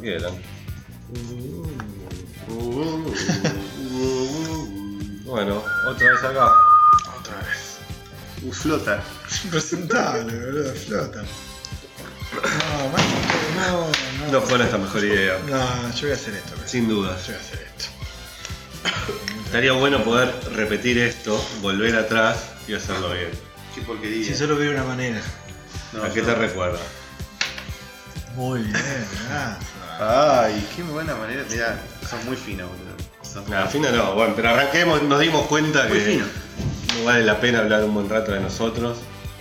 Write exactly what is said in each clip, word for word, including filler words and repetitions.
quieran. Bueno, otra vez acá. Otra vez. Uh, flota. Impresentable, boludo, flota. No, más no, no. No fue nuestra mejor idea. No, yo voy a hacer esto. boludo. Sin duda. Yo voy a hacer esto. Estaría bueno poder repetir esto, volver atrás y hacerlo bien. Qué porquería. Si solo veo una manera. No, ¿A qué no. te recuerda? Muy bien, ah. Ay, qué buena manera. Mirá, son muy finos, boludo. Son Nada, fino no, bueno, pero arranquemos, nos dimos cuenta muy que finos. no vale la pena hablar un buen rato de nosotros.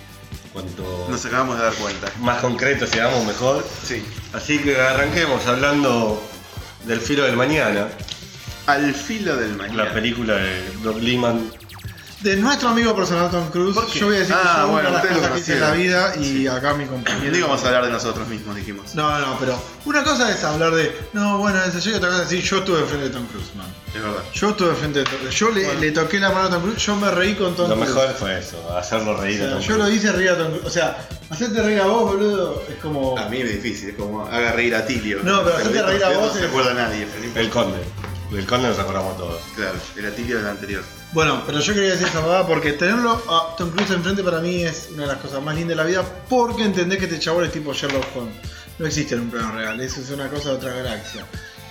Cuanto Nos acabamos de dar cuenta. más concreto seamos, mejor. Sí. Así que arranquemos hablando del filo del mañana, Al filo del mañana. la película de Doug Liman. De nuestro amigo personal Tom Cruise, ¿Por qué? yo voy a decir que Ah, yo bueno, una de las ustedes lo cosas que hice en la vida y Sí. acá mi compañero. No íbamos a hablar de nosotros mismos, dijimos. No, no, pero una cosa es hablar de, no, bueno, ese yo y otra cosa es decir, yo estuve enfrente de Tom Cruise, man. Es verdad. Yo estuve enfrente de Tom Cruise. Yo le, Bueno. le toqué la mano a Tom Cruise, yo me reí con Tom Lo Cruise. mejor fue eso, hacerlo O reír a sea, Tom yo Cruise. lo hice reír a Tom Cruise. O sea, hacerte reír a vos, boludo, es como. A mí es difícil, es como haga reír a Tilio. No, pero hacerte reír a vos No se es- acuerda nadie, pero no importa. El conde. El conde nos acordamos todos. Claro, era Tilio del anterior. Bueno, pero yo quería decir esa verdad porque tenerlo a Tom Cruise enfrente para mí es una de las cosas más lindas de la vida porque entendés que este chabón es tipo Sherlock Holmes. No existe en un plano real, eso es una cosa de otra galaxia.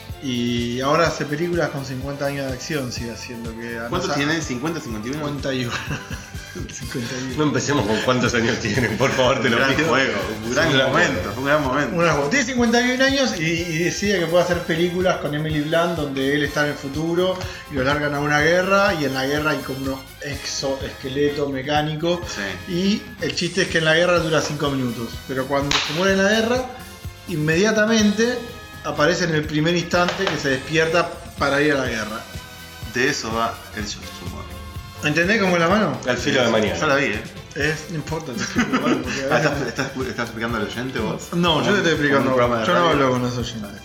Y ahora hace películas con cincuenta años de acción, sigue haciendo que... ¿Cuántos tiene? ¿cincuenta, cincuenta y uno? cincuenta y uno. cincuenta y No uno. empecemos con cuántos años tienen, por favor, te Un lo gran pido. juego, un gran Sí, un gran momento, juego. fue un gran momento. Una juego. Tiene cincuenta y uno años y, y decide que puede hacer películas con Emily Blunt donde él está en el futuro y lo largan a una guerra y en la guerra hay como unos exoesqueletos mecánicos Sí. y el chiste es que en la guerra dura cinco minutos, pero cuando se muere en la guerra inmediatamente aparece en el primer instante que se despierta para ir a la guerra. De eso va el show de humor. ¿Entendés cómo es la mano? Al filo de Yo mañana. la vi, ¿eh? Es, no importa, te explico igual, porque a Ah, veces- ¿estás, estás, estás explicando al oyente vos? No, yo te estoy explicando. Como un programa de Yo no radio. hablo con los oyentes.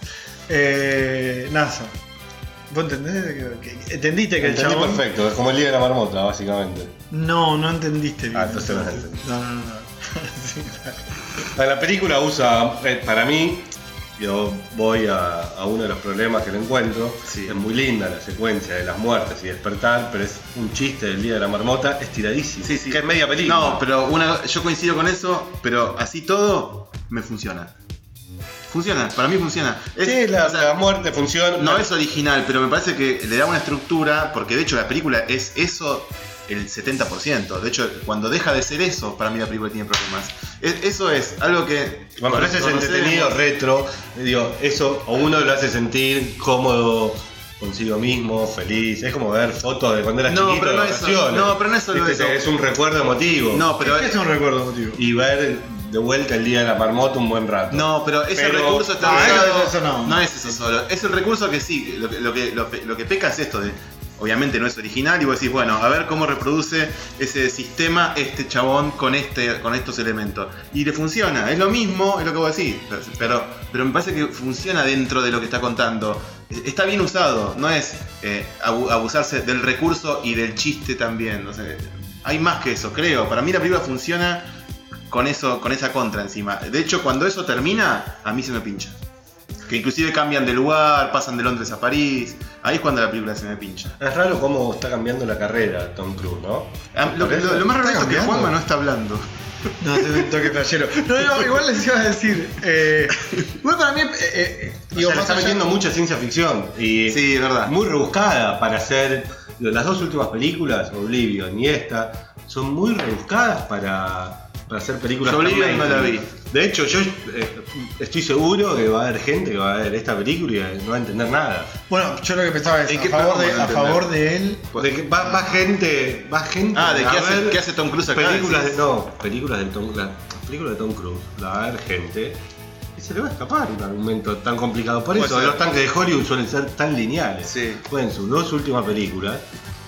Eh, NASA. ¿Vos entendés? que- que- ¿Entendiste que el Entendí chabón.? perfecto, es como el día de la marmota, básicamente. No, no entendiste bien. Ah, entonces no entendí. No, no, no. Sí, claro. La película usa, eh, para mí, yo voy a, a uno de los problemas que le encuentro. Sí. Es muy linda la secuencia de las muertes y despertar, pero es un chiste del día de la marmota estiradísimo. Sí, sí. Que es media película. No, pero una, yo coincido con eso, pero así todo me funciona. Funciona, para mí funciona. Es- Sí, la, o sea, la muerte funciona. no es original, pero me parece que le da una estructura, porque de hecho la película es eso el setenta por ciento. De hecho, cuando deja de ser eso, para mí la película tiene problemas. Es- eso es algo que... Bueno, pero ese es conocemos. entretenido, retro. Digo, eso a uno lo hace sentir cómodo consigo mismo, feliz. Es como ver fotos de cuando eras No, chiquito pero de no es eso. vacaciones. No, pero no es solo Viste, eso. Es un recuerdo emotivo. No, pero... ¿Qué es un recuerdo emotivo? Y ver de vuelta el día de la marmota un buen rato. No, pero ese Pero- recurso está Ah, usado- eso- eso no. no es eso solo. Es el recurso que sí, lo que, lo que, lo, lo que peca es esto de. Obviamente no es original y vos decís, bueno, a ver cómo reproduce ese sistema este chabón con este con estos elementos. Y le funciona, es lo mismo, es lo que vos decís, pero, pero me parece que funciona dentro de lo que está contando. Está bien usado, no es eh, abu- abusarse del recurso y del chiste también. No sé, hay más que eso, creo. Para mí la película funciona con eso, con esa contra encima. De hecho, cuando eso termina, a mí se me pincha. Que inclusive cambian de lugar, pasan de Londres a París. Ahí es cuando la película se me pincha. Es raro cómo está cambiando la carrera Tom Cruise, ¿no? Ah, Lo, lo- lo más raro ¿Está es que cambiando? Juanma no está hablando. No, te un toque flashero. No, no, igual les iba a decir. Eh, igual para mí. Eh, eh, O digo, sea, le más está allá- metiendo mucha ciencia ficción. Y Sí, es verdad. muy rebuscada para hacer. Las dos últimas películas, Oblivion y esta, son muy rebuscadas para, para hacer películas. Yo Oblivion tan no la mainstream. De hecho, yo eh, estoy seguro que va a haber gente que va a ver esta película y no va a entender nada. Bueno, yo lo que pensaba es ¿En a qué favor, plano de, van a a favor entender? de él. De que va, va gente. Va gente Ah, ¿de a qué hace, ver qué hace Tom Cruise acá? películas de. Decís. No, películas de Tom la, películas de Tom Cruise. La va a ver gente. Y se le va a escapar un argumento tan complicado. Por Puede eso ser. los tanques de Hollywood suelen ser tan lineales. Sí. Pues en sus dos últimas películas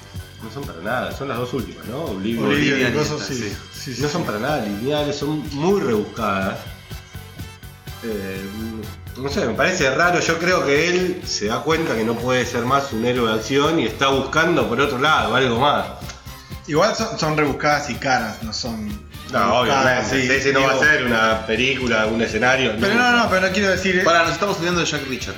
no son para nada, son las dos últimas, ¿no? Oblivion. Olivia Olivia y cosas, esta, sí. sí. Sí, sí, No sí. son para nada lineales, son muy rebuscadas. Eh, no sé, me parece raro. Yo creo que él se da cuenta que no puede ser más un héroe de acción y está buscando por otro lado algo más. Igual son, son rebuscadas y caras, no son. No, obviamente. Sí, ese no va a digo- ser una película, un escenario. Pero no, no, pero no quiero decir. Para, nos estamos olvidando de Jack Richard.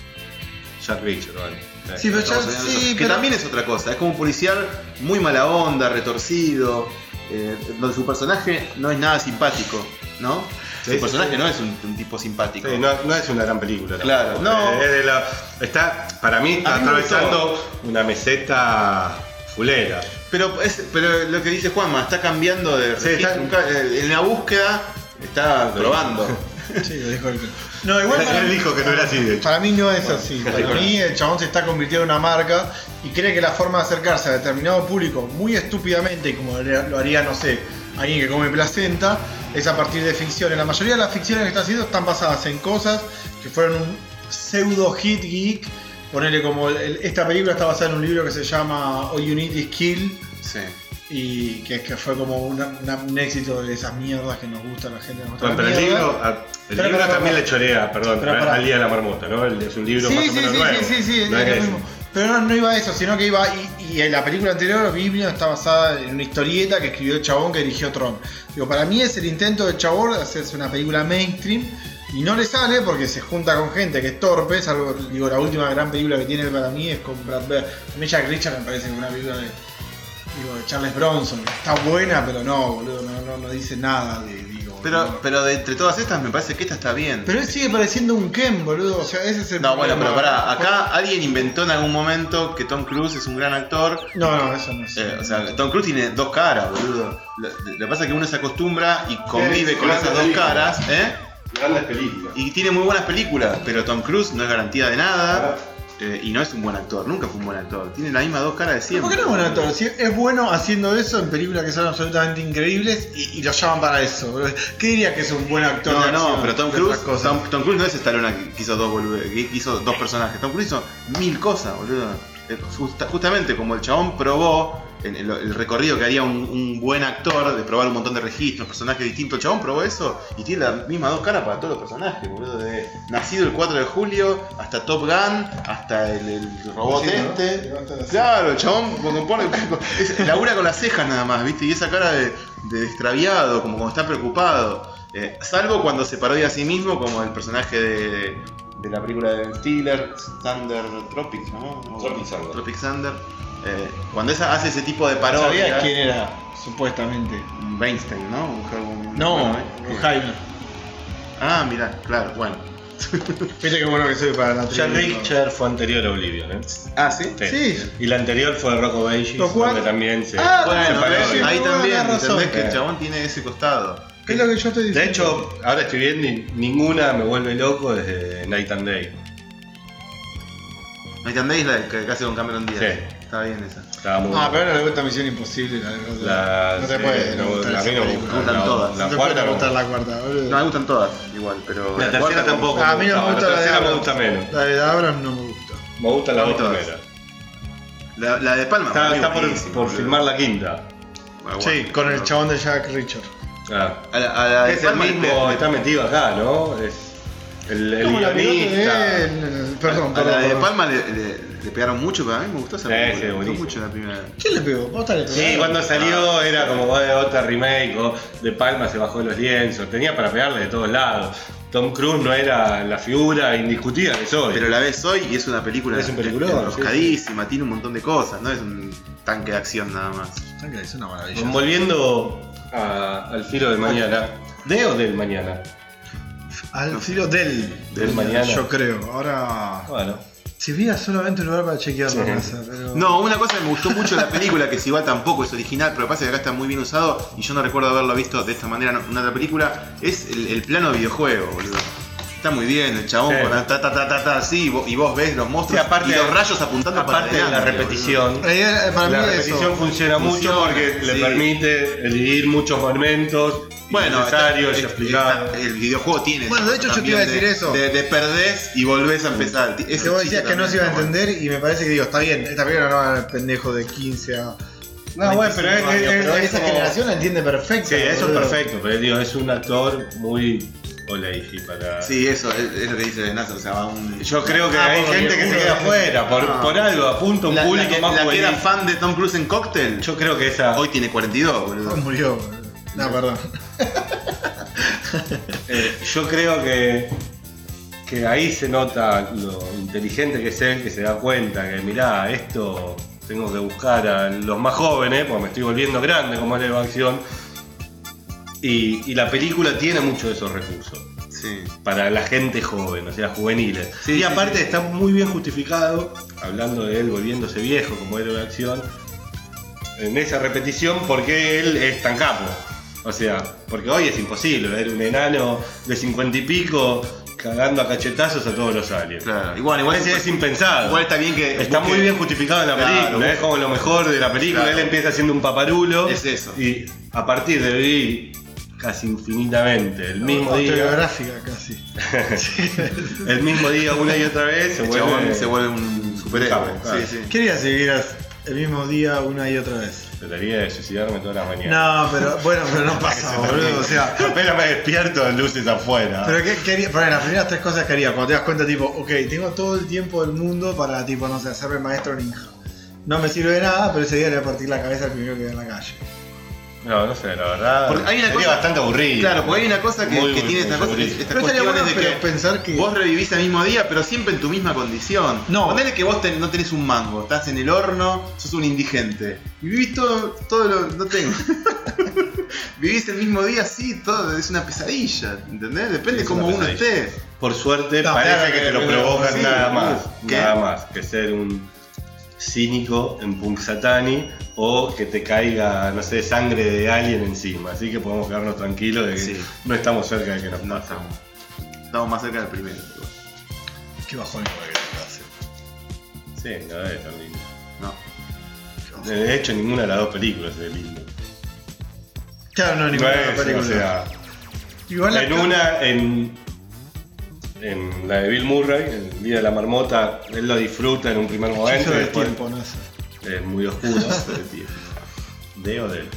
Jack Richard, vale. Sí, pero ya, Estamos olvidando de sí, eso, que pero- también es otra cosa. Es como un policial muy mala onda, retorcido, eh, donde su personaje no es nada simpático, ¿no? Sí, su personaje sí, sí. no es un, un tipo simpático. Sí, no, no es una gran película. Claro, tampoco. no. Es de la- está, para mí está A mí me atravesando una meseta fulera. Pero, es, pero lo que dice Juanma, está cambiando de Sí, registro. está- Nunca- eh, en la búsqueda está probando. Sí, lo dijo él. No, igual para Él mí, dijo que no era así, de hecho. para mí no es así. Para bueno. mí el chabón se está convirtiendo en una marca y cree que la forma de acercarse a determinado público muy estúpidamente, y como lo haría, no sé, alguien que come placenta, es a partir de ficciones. La mayoría de las ficciones que está haciendo están basadas en cosas que fueron un pseudo hit geek. Ponele como el- esta película está basada en un libro que se llama All You Need Is Kill. Sí. Y que, que fue como una- una- un éxito de esas mierdas que nos gusta a la gente. Nos gusta Bueno, la pero el mierda. libro, a- el Pero, libro pero, también pero, le chorea, perdón, pero, para. al día de la marmota, ¿no? El- Es un libro Sí, más sí, o menos sí, nuevo. sí, sí, sí, no es es lo eso. mismo. Pero no, no iba a eso, sino que iba. Y, y en la película anterior, Biblio, está basada en una historieta que escribió el chabón que dirigió Tron. Digo, para mí es el intento del chabón de hacerse una película mainstream. Y no le sale porque se junta con gente que es torpe. Es algo, digo, la última gran película que tiene para mí es con Brad Pitt. A mí Jack Richard me parece que es una película de, digo, de Charles Bronson. Está buena, pero no, boludo, no, no, no dice nada de. Digo, Pero, no. pero de entre todas estas me parece que esta está bien. Pero él sigue pareciendo un Ken, boludo. O sea, ese es el No, bueno, pero problema. pará, acá alguien inventó en algún momento que Tom Cruise es un gran actor. No, no, eso no es. Eh, o sea, Tom Cruise tiene dos caras, boludo. Lo, lo que pasa es que uno se acostumbra y convive Sí, con sí, esas dos película. caras, ¿eh? Grandes películas. Y tiene muy buenas películas, pero Tom Cruise no es garantía de nada. eh, y no es un buen actor, nunca fue un buen actor. Tiene las mismas dos caras de ¿Por siempre. qué no es buen actor? Si es bueno haciendo eso en películas que son absolutamente increíbles y, y lo llaman para eso. boludo. ¿Qué diría que es un buen actor? No, de no, acción pero Tom de Cruise, otras cosas? Tom, Tom Cruise no es Stallone que hizo dos bolude- que hizo dos personajes. Tom Cruise hizo mil cosas, boludo. Eh, justa- justamente como el chabón probó en el, el recorrido que haría un, un buen actor de probar un montón de registros, personajes distintos, el chabón probó eso y tiene las mismas dos caras para todos los personajes, boludo. De nacido el cuatro de julio hasta Top Gun, hasta el, el robot Sí, ¿no? este. Levanta la Claro, el chabón cuando pone, es- labura con las cejas nada más, ¿viste? Y esa cara de, de extraviado, como cuando está preocupado. Eh, salvo cuando se parodia a sí mismo, como el personaje de, de la película de Ben Stiller, Thunder Tropics, ¿no? Tropic Thunder. Tropic Thunder. Eh, cuando esa, hace ese tipo de ¿Sabías parodia. quién era? Supuestamente. Weinstein, ¿no? Un- un- No, bueno, ¿eh? Jaime. Ah, mirá, claro, bueno. Viste qué bueno que soy para la Jack trivia. Richard fue anterior a Oblivion, ¿eh? Ah, ¿sí? Sí. Y la anterior fue Rocco Bages, Lo cual- donde también se, Ah, se Bueno, parodia. ves, sí, ahí bueno, también, tenés razón. entendés que el Eh. chabón tiene ese costado. Es lo que yo estoy diciendo. De hecho, ahora estoy viendo y ninguna me vuelve loco desde Night and Day. Night and Day es la que hace con Cameron Díaz. Sí. Está bien esa. Estaba muy Ah, pero no le gusta Misión Imposible. La, La- no te sí, puede no, gustar a esa mí no me película. gusta. gustan La- todas. La No te cuarta puede no. gustar la cuarta, boludo. No, me gustan todas igual, pero. La tercera cuarta tampoco. A mí no me gustaba, gusta la la de tercera me Abrams. gusta menos. La de Abrams no me gusta. Me gustan las A mí dos todas. primeras. La, la de Palma. Está, para mí está por, buenísima, por boludo. filmar la quinta. Ah, Sí, bueno, con el pero- chabón de Jack Richard. Ah. A la, a la de Es el Palma mismo, le- está metido acá, ¿no? Es el, el Como la pelota guionista. de él. Perdón, a perdón. la de perdón. Palma le, le- le pegaron mucho, pero a mí me gustó esa Sí, película. sí, me gustó buenísimo. mucho la primera. ¿Quién le pegó? ¿Vos le Sí, pegaste? cuando salió era como de otra remake, o de Palma se bajó los lienzos, tenía para pegarle de todos lados. Tom Cruise no era la figura indiscutida que soy. Pero la ves hoy y es una película Es un peliculón, enroscadísima, tiene un montón de cosas, no es un tanque de acción nada más. Es una maravilla. Volviendo a- al filo del mañana, ¿de o del mañana? Al filo del. Del mañana. Yo creo. Ahora. Bueno, Si hubiera solamente un lugar para chequear la Sí. casa, pero. No, una cosa que me gustó mucho de la película, que si igual tampoco es original, pero pasa que acá está muy bien usado y yo no recuerdo haberlo visto de esta manera en otra película, es el, el plano videojuego, boludo. Está muy bien, el chabón Sí. con la ta ta ta ta ta así, y vos, y vos ves los monstruos Sí, aparte- y los rayos apuntando para aparte de la adelante, repetición, La idea, eh, para la mí repetición eso. funciona mucho Funciona, porque le sí. permite elegir muchos momentos Bueno, necesarios y está- explicados. está- el videojuego tiene. Bueno, de hecho, yo te también iba a decir de- eso. De, de perdés y volvés a empezar. Ese Que vos chiste decías que no también se iba a está bueno. entender y me parece que digo, está bien, esta película no va al pendejo de quince a. No, bueno, pero es, veinticinco años, es- pero es esa como- generación la entiende perfecto. Sí, eso es boludo. perfecto, pero digo, es un actor muy oleji para... Sí, eso es, es lo que dice Nazo, o sea, va un. Yo creo que Ah, hay porque gente que se uno- queda afuera, por, No. por algo, apunta a un la, la público que, más la que era juvenil. fan de Tom Cruise en Cocktail, Yo creo que esa... hoy tiene cuarenta y dos, boludo. Oh, murió. boludo. No, perdón. Eh, yo creo que, que ahí se nota lo inteligente que es él, que se da cuenta que mirá, esto tengo que buscar a los más jóvenes, porque me estoy volviendo grande como es la acción. Y, y la película tiene muchos de esos recursos. Sí. Para la gente joven, o sea, juveniles. Sí, y sí, aparte sí. está muy bien justificado, hablando de él volviéndose viejo como héroe de acción, en esa repetición, porque él es tan capo. O sea, porque hoy es imposible ver un enano de cincuenta y pico cagando a cachetazos a todos los aliens. Claro, igual, igual Ese es impensado. Igual está bien que. Está busque- muy bien justificado en la Claro, película, busque- es como lo mejor de la película. Claro. Él empieza siendo un paparulo. Es eso. Y a partir de vivir casi infinitamente el mismo día. Autobiográfica casi. El mismo día, una y otra vez, se el vuelve, chabón se vuelve un superhéroe. capo, claro. Sí, sí. ¿Qué harías si vivieras el mismo día una y otra vez? Trataría de suicidarme todas las mañanas. No, pero bueno, pero no pasa, boludo. O sea, Apenas me despierto, luces afuera. pero ¿qué, qué haría? Para las primeras tres cosas que haría, cuando te das cuenta, tipo, ok, tengo todo el tiempo del mundo para, tipo, no sé, hacerme maestro ninja. No me sirve de nada, pero ese día le voy a partir la cabeza al primero que vea en la calle. No, no sé, la verdad. Porque hay una sería cosa- bastante aburrido. Claro, porque hay una cosa que, Muy, que muy, tiene muy esta cosa, aburrido. estas Pero estaría bueno cuestiones de que pero pensar que... vos revivís al mismo día, pero siempre en tu misma condición. No. Ponele que vos ten- no tenés un mango, estás en el horno, sos un indigente. Y vivís todo, todo lo. No tengo. Vivís el mismo día, sí, todo, es una pesadilla, ¿entendés? Depende Es cómo una uno pesadilla. esté. Por suerte, No, parece claro, que te lo pero- provocan sí, nada más. ¿qué? Nada más que ser un cínico en Punxsutawney o que te caiga, no sé, sangre de alien encima. Así que podemos quedarnos tranquilos de que Sí. no estamos cerca de que nos No pase. estamos. Estamos más cerca del primero. Qué bajón igual que te hace. Sí, no es tan lindo. No. De hecho, ninguna de las dos películas es lindo. Claro, no, No ninguna es, película. o sea, Igual la en una, en, en la de Bill Murray, en El Día de la Marmota, él lo disfruta en un primer momento. Hechizo y del después tiempo, no sé. es muy oscuro. Del tiempo. De o del.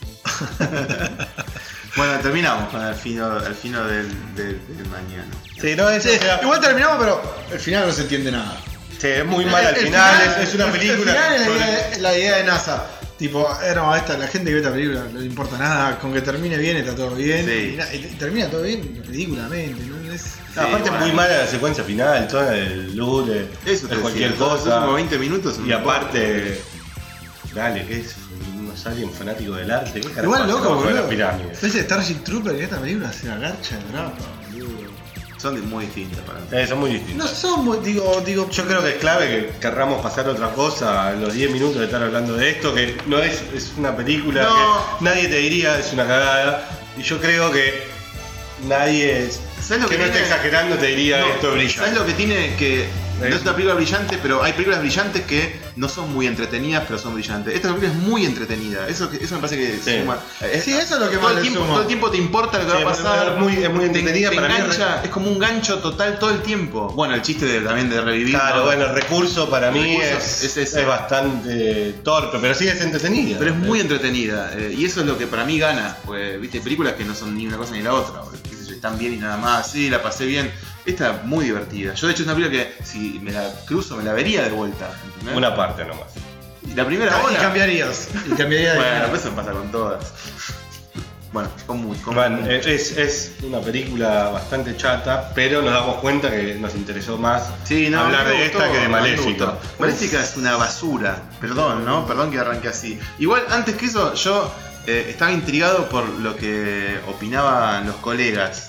Bueno, terminamos con el fino, el fino del, del, del mañana. Sí, no, es, Sí, igual terminamos, pero el final no se entiende nada. sí, es muy mal al El final, es, es una película. El final es la sobre- idea, de- la idea de NASA. Tipo, eh, no, esta, la gente que ve esta película no le importa nada, con que termine bien está todo bien. Sí. Y, na- y termina todo bien ridículamente, ¿no? Es, No, aparte bueno. es muy mala la secuencia final, toda el lule, Eso te es cualquier decía, los cosa. últimos veinte minutos. Y aparte, dale, ¿qué es? ¿Unos aliens fanáticos del arte? ¿Qué carajo igual hacen loco, abajo de boludo. las pirámides? Ese Starship Trooper que esta película se la garcha de brava, boludo. Son de- muy distintas para mí. Eh, son muy No distintos. son muy, digo, digo, Yo creo que es clave que querramos pasar a otra cosa a los diez minutos de estar hablando de esto, que no es, es una película No. que nadie te diría es una cagada. Y yo creo que nadie es, ¿Sabes lo que, que no esté tiene? exagerando te diría No, esto brilla. ¿Sabes lo que tiene? Que no es una película brillante, pero hay películas brillantes que no son muy entretenidas, pero son brillantes. Esta película es muy entretenida. Eso, que- eso me parece que Sí. suma. Es- Sí, eso es lo que todo más el le tiempo, suma. todo el tiempo te importa lo que Sí, va a pasar. es muy- es muy Te- entretenida, te para mí es engancha, re- es como un gancho total todo el tiempo. Bueno, el chiste de- también de revivir. Claro, ¿no? bueno, el recurso para El mí recurso es, es es, ese. bastante torpe, pero sí es entretenida. Pero es muy entretenida. eh, y eso es lo que para mí gana. Pues, viste, hay películas que no son ni una cosa ni la otra. Porque, qué sé yo, están bien y nada más. Sí, la pasé bien. Esta es muy divertida. Yo, de hecho, es una película que si me la cruzo, me la vería de vuelta. ¿entendés? Una parte nomás. Y la primera y hora. cambiarías. Y cambiaría de Bueno, pues eso pasa con todas. Bueno, con muy. Con Bueno, muy- es, es una película bastante chata, pero nos damos cuenta que nos interesó más Sí, no, hablar me de gustó, esta que de me Maléfica. gustó. Maléfica es una basura. Perdón, ¿no? Perdón que arranque así. Igual, antes que eso, yo eh, estaba intrigado por lo que opinaban los colegas.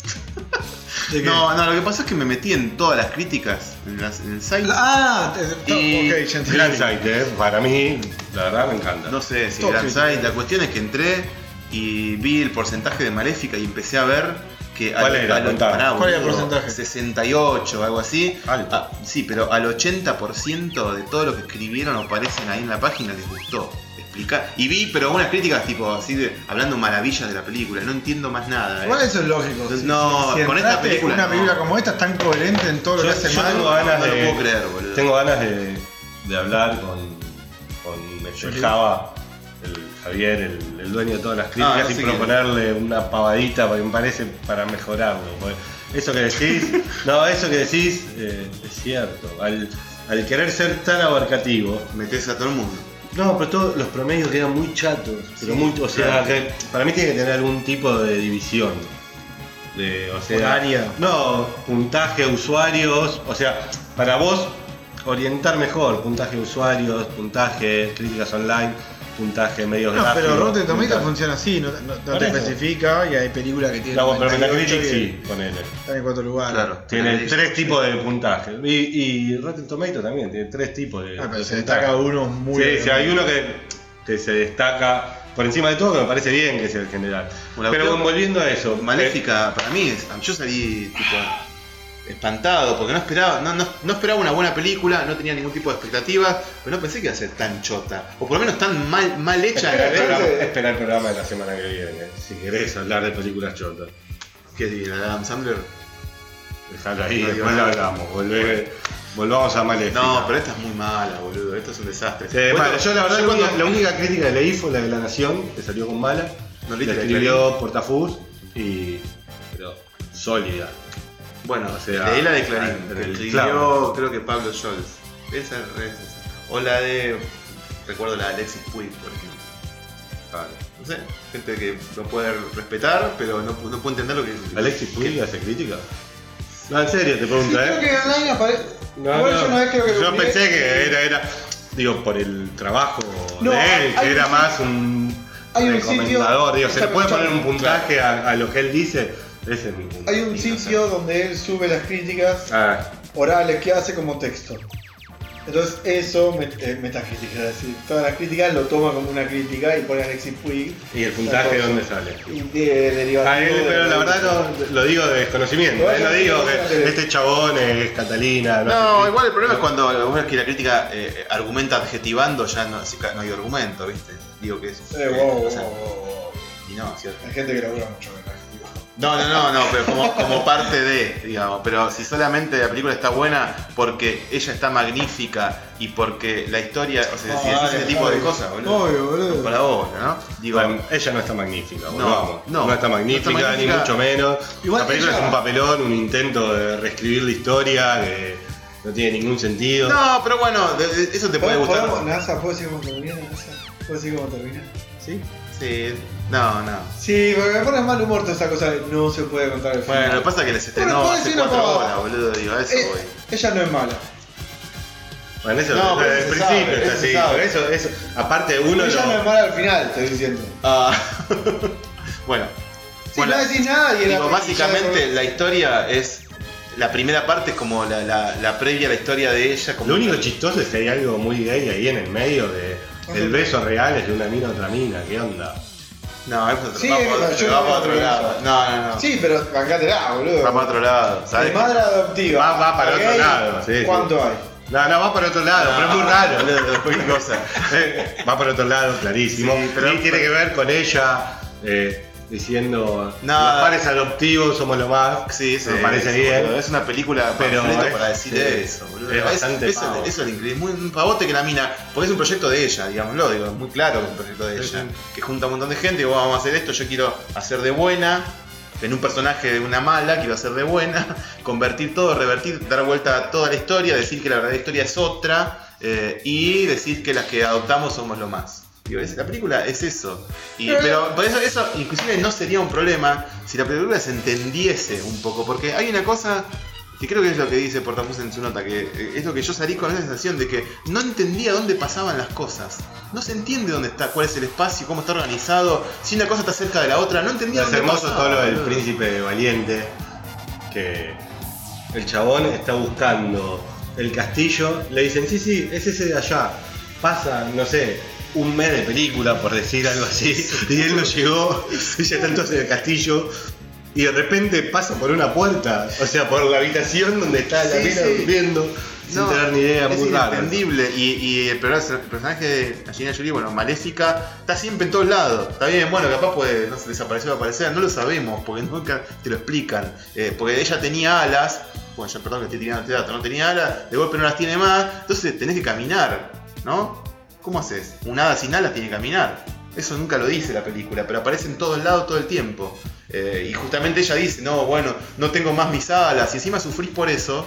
¿De qué? No, no, lo que pasó es que me metí en todas las críticas en, las- en el site. Ah, te- to- Y ok, ya entendí. Gran Site, ¿eh? Para mí, la verdad me encanta. No sé si Todo Grand crítico. Site. La cuestión es que entré y vi el porcentaje de Maléfica y empecé a ver que ¿Cuál era? al, Contá. pará, ¿Cuál era el boludo, porcentaje? sesenta y ocho, algo así. Alto. Ah, sí, pero al ochenta por ciento de todo lo que escribieron o aparecen ahí en la página les gustó. Explicar. Y vi, pero unas críticas tipo así de hablando maravillas de la película. No entiendo más nada. ¿eh? Igual eso es lógico. Si- No, si con esta entraste película Una no. película como esta es tan coherente en todo lo Yo, que hace yo mal. tengo ganas no lo de. puedo creer, boludo. Tengo ganas de, de hablar con, con este Juli. Java, el Javier, el, el dueño de todas las críticas, Ah, no sé y quién. proponerle una pavadita porque me parece para mejorarlo. porque eso que decís, no, eso que decís eh, es cierto. Al, al querer ser tan abarcativo, Metés a todo el mundo. No, pero todos los promedios quedan muy chatos. Pero Sí, muy, o sea, claro. que para mí tiene que tener algún tipo de división. De, o sea, Horaria. No, puntaje usuarios. O sea, para vos orientar mejor. Puntaje usuarios, puntaje críticas online, puntaje medios No, gráficos. pero Rotten Tomatoes puntaje- funciona así, no, no- no Por te eso. especifica y hay películas que tienen No, pero noventa y ocho Metacritic y sí, ponele. están en cuatro lugares. Claro. Tiene Metacritic, tres sí. tipos de puntaje. Y, y Rotten Tomatoes también tiene tres tipos de. Ah, pero de se puntaje. destaca uno muy Sí, bien. sí, hay uno que, que se destaca por encima de todo, que me parece bien que sea el general. Bueno, Pero creo- volviendo a eso. Maléfica, para mí, es- yo salí tipo espantado porque no esperaba, no, no, no esperaba una buena película, no tenía ningún tipo de expectativas, pero no pensé que iba a ser tan chota, o por lo menos tan mal, mal hecha. Espera, el en programa, realidad. espera el programa de la semana que viene. Si querés hablar de películas chotas. ¿Qué es la de Adam Sandler? Dejalo ahí, No digo después lo nada. hablamos. Volvé- volvamos a Maléfica. No, pero esta es muy mala, boludo, esto es un desastre. Eh, Bueno, vale, yo la verdad yo la, única, cuando- la única crítica que leí fue la de La Nación, que salió con mala. ¿No La leíste la de escribió Portafus y. pero sólida. Bueno, O sea, leí la de Clarín, el que escribió clavo. creo que Pablo Scholz. Esa es esa. O la de. Recuerdo la de Alexis Puig, por ejemplo. Claro. No sé, gente que lo puede respetar, pero no, no puede entender lo que ¿Alexis Puig hace crítica? No, en serio, te pregunto, Creo ¿eh? que online aparece. No, Igual no. yo una vez creo que Yo lo vi- pensé que era, era, digo, por el trabajo No, de él, hay que era un- más un hay un recomendador. sitio- Digo, se le puede escuchame, poner un puntaje a, a lo que él dice. Ese es mi punto. Hay un Y no sitio sé. donde él sube las críticas Ah, orales que hace como texto. Entonces eso, met- eh, metacrítica, es decir, todas las críticas lo toma como una crítica y pone a Alexis Puig. ¿y el puntaje de dónde sale? Y de, derivativo Ah, él, de- pero la verdad no, lo digo de desconocimiento. Igual eh, no yo digo no sé que qué- este chabón es Catalina. No, sé. igual el problema es cuando bueno, es que la crítica eh, argumenta adjetivando, ya no, si ca- no hay argumento, ¿viste? Digo que es. Eh, wow, o sea, wow, wow. Y no, ¿cierto? Hay gente que labura mucho en el adjetivo. No, no, no, no, pero como, como parte de, digamos, pero si solamente la película está buena porque ella está magnífica y porque la historia, o sea, si Ah, decís ese dale, tipo de obvio. cosas, boludo. Obvio, boludo. Para vos, ¿no? Digo, Bueno, ella no está magnífica, No, volvamos. no, no, está magnífica, no está ni magnífica. mucho menos. Igual la película ella- es un papelón, un intento de reescribir la historia que no tiene ningún sentido. no, pero bueno, de- de- eso te puede gustar. ¿Podemos- NASA, ¿puedo decir cómo termina? NASA? ¿Puedo decir cómo termina? ¿Sí? Sí, no, no. Sí, porque me pone mal humor toda esa cosa de no se puede contar el final. Bueno, lo que pasa es que les estrenó Bueno, puedo hace decir una cuatro pavada. horas, boludo, digo, a eso Eh, voy. ella no es mala. Bueno, eso No, pero desde el eso se principio sabe, está eso se así. sabe. Pero eso, eso, aparte uno ella no es lo. mala al final, estoy diciendo. Ah, bueno, Si bueno, no decís nada y digo, la- básicamente ya- la historia es. La primera parte es como la, la, la previa a la historia de ella. Como Lo único chistoso es que hay algo muy gay ahí en el medio de. El beso real es de una mina a otra mina, ¿qué onda? No, es otro, Sí, va, es por, que yo va no para otro creo lado. eso. No, no, no. Sí, pero bancátela, boludo. Va para otro lado, ¿sabes? De madre adoptiva. Va- va para otro gay, lado, sí, sí. ¿Cuánto hay? No, no, va para otro lado, pero es muy raro. boludo, cualquier cosa. Eh, va para otro lado, clarísimo. Sí, pero- y tiene que ver con ella eh, diciendo No, los pares adoptivos somos lo más. Sí, sí. me parece eso, bien. boludo. Es una película Pero panfleto es- para decir sí, eso, boludo. es bastante eso, pavo. eso es lo increíble. Es muy un pavote que la mina. Porque es un proyecto de ella, digámoslo. Digo, muy claro que es un proyecto de Sí, ella. sí. Que junta un montón de gente y vos vamos a hacer esto. Yo quiero hacer de buena. En un personaje de una mala, quiero hacer de buena. Convertir todo, revertir, dar vuelta a toda la historia. Decir que la verdadera historia es otra. eh, y decir que las que adoptamos somos lo más. Digo, es- la película es eso. Y, pero por eso, eso inclusive no sería un problema si la película se entendiese un poco. Porque hay una cosa que creo que es lo que dice Portafus en su nota, que eh, es lo que yo salí con esa sensación de que no entendía dónde pasaban las cosas. No se entiende dónde está, cuál es el espacio, cómo está organizado, si una cosa está cerca de la otra, no entendía Es dónde hermoso pasaba, todo lo del boludo. príncipe valiente, que el chabón está buscando el castillo, le dicen, sí, sí, es ese de allá, pasa, no sé, un mes de película, por decir algo así, y él no llegó, y ya está entonces en el castillo, y de repente pasa por una puerta, o sea, por la habitación donde está la Sí, mina sí. durmiendo, sin No, tener ni idea, es muy raro. inentendible. Y, y el, perso- el personaje de Angelina Jolie, bueno, Maléfica, está siempre en todos lados. Está bien, bueno, capaz puede no sé, desaparecer o aparecer, no lo sabemos, porque nunca te lo explican. Eh, porque ella tenía alas, bueno, ya perdón que estoy tirando este dato, no tenía alas, de golpe no las tiene más, entonces tenés que caminar, ¿no? ¿Cómo haces? Un hada sin alas tiene que caminar. Eso nunca lo dice la película, pero aparece en todos lados todo el tiempo. Eh, y justamente ella dice, no, bueno, no tengo más mis alas, y encima sufrís por eso.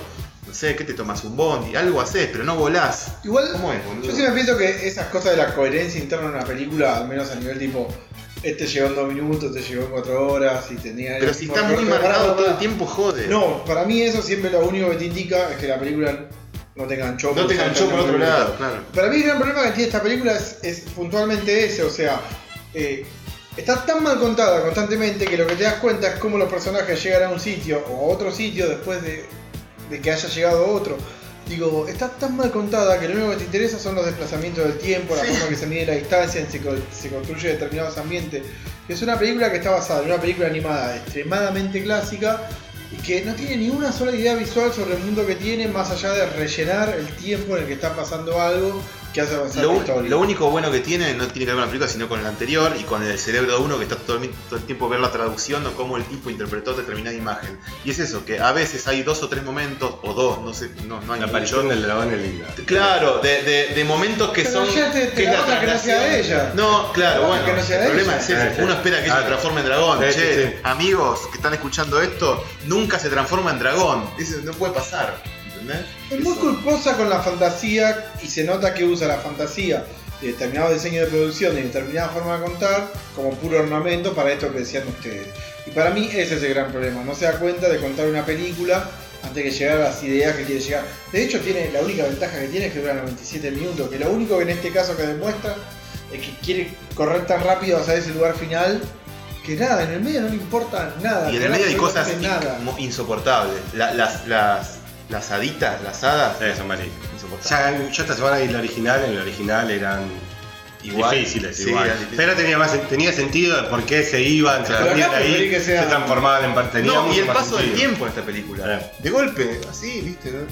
no sé, ¿qué te tomas? Un bondi, algo haces, pero no volás. Igual, ¿Cómo es, boludo? yo siempre pienso que esas cosas de la coherencia interna de una película, al menos a nivel tipo, este llegó en dos minutos, este llegó en cuatro horas, y tenía... Pero si está muy marcado todo el tiempo, jode. No, para mí eso siempre lo único que te indica es que la película no te enganchó. No te enganchó por otro lado, claro. Para mí el gran problema que tiene esta película es, es puntualmente ese, o sea, eh, está tan mal contada constantemente que lo que te das cuenta es cómo los personajes llegan a un sitio o a otro sitio después de, de que haya llegado a otro. Digo, está tan mal contada que lo único que te interesa son los desplazamientos del tiempo, la Sí. forma que se mide la distancia, en se, co- se construye determinados ambientes. Es una película que está basada en una película animada extremadamente clásica y que no tiene ni una sola idea visual sobre el mundo que tiene, más allá de rellenar el tiempo en el que está pasando algo que hace avanzar Lo, la historia. lo único bueno que tiene no tiene que ver con la película, sino con el anterior y con el cerebro de uno que está todo el, todo el tiempo ver la traducción o cómo el tipo interpretó determinada imagen. Y es eso, que a veces hay dos o tres momentos, o dos, no sé, no, no hay La mucho. aparición del dragón es linda. Claro, de, de, de momentos que Pero son. ya te- te que es la otra que no sea traslación. ella. No, claro, La otra bueno. que no sea el problema ella. es ese. Sí, sí. Uno espera que ella Ah, se transforme en dragón. sí, Che, sí, sí. amigos que están escuchando esto, nunca se transforma en dragón. Eso no puede pasar. ¿Entendés? Es muy Eso. culposa con la fantasía y se nota que usa la fantasía de determinado diseño de producción y determinada forma de contar como puro ornamento para esto que decían ustedes. Y para mí ese es el gran problema, no se da cuenta de contar una película antes que llegar a las ideas que quiere llegar. De hecho, tiene la única ventaja que tiene es que dura noventa y siete minutos, que lo único que en este caso que demuestra es que quiere correr tan rápido hacia ese lugar final que nada, en el medio no le importa nada. Y en el medio hay cosas absolutamente nada. in- mo- insoportables. La- las, las, las haditas, las hadas, Eso, Mari. insoportables. Ya, yo esta semana vi la original, en la original eran Igual. difíciles, Sí, igual. eran difíciles. Pero tenía más tenía sentido de por qué se iban, se Claro. ponían Pero acá preferí ahí, que sea- se transformaban en parte. tenía No, y mucho el más paso del sentido. tiempo en esta película. Eh. De golpe, así, viste, ¿no?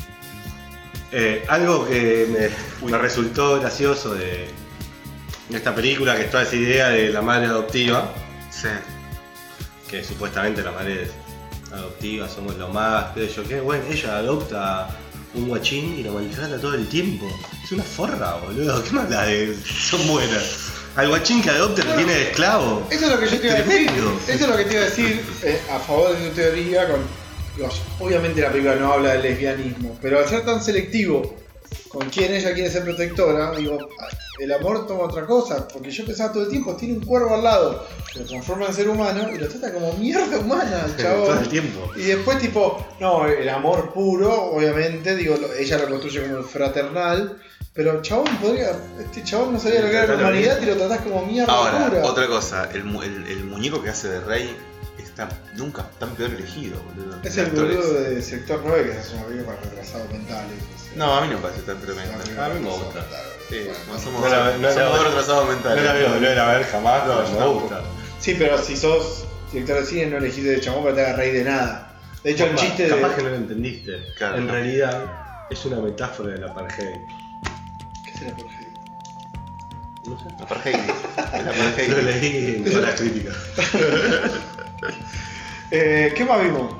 Eh, algo que me, me resultó gracioso de, de esta película, que es toda esa idea de la madre adoptiva, Sí. que supuestamente las madres adoptivas somos lo más, qué sé yo, qué bueno, ella adopta un guachín y lo maltrata todo el tiempo. Es una forra, boludo, qué mala de... son buenas. Al guachín que adopta lo tiene de esclavo. Eso es lo que yo te iba a decir. Tremendo. Eso es lo que te iba a decir eh, a favor de tu teoría. Con, digo, obviamente la película no habla del lesbianismo, pero al ser tan selectivo con quien ella quiere ser protectora, digo, el amor toma otra cosa. Porque yo pensaba todo el tiempo, tiene un cuervo al lado, se lo transforma en ser humano y lo trata como mierda humana al Todo chabón. el tiempo. Y después tipo, no, el amor puro, obviamente, digo, lo- ella lo construye como fraternal. Pero el chabón podría, este chabón no sabía lo que era la Tratalo humanidad bien. y lo tratás como mierda Ahora, pura. otra cosa, el, mu- el, el muñeco que hace de rey está nunca tan peor elegido, boludo. Es De el actores. boludo de Sector nueve que es una película para retrasados mentales. No, a mí no me parece tan tremendo. A mí me gusta. Sí, no somos, No la- no somos la- dos retrasados No mentales. la voy a volver a ver jamás, No, pero yo me tampoco. gusta. Sí, pero si sos director de cine no elegís de chabón para que te haga reír de nada. De hecho, el Capaz- chiste de... Capaz que no lo entendiste. Claro, en no. realidad es una metáfora de la apartheid. ¿Qué será por qué? No sé. La apartheid. Es la apartheid. Lo leí en todas las críticas. Eh, ¿Qué más vimos?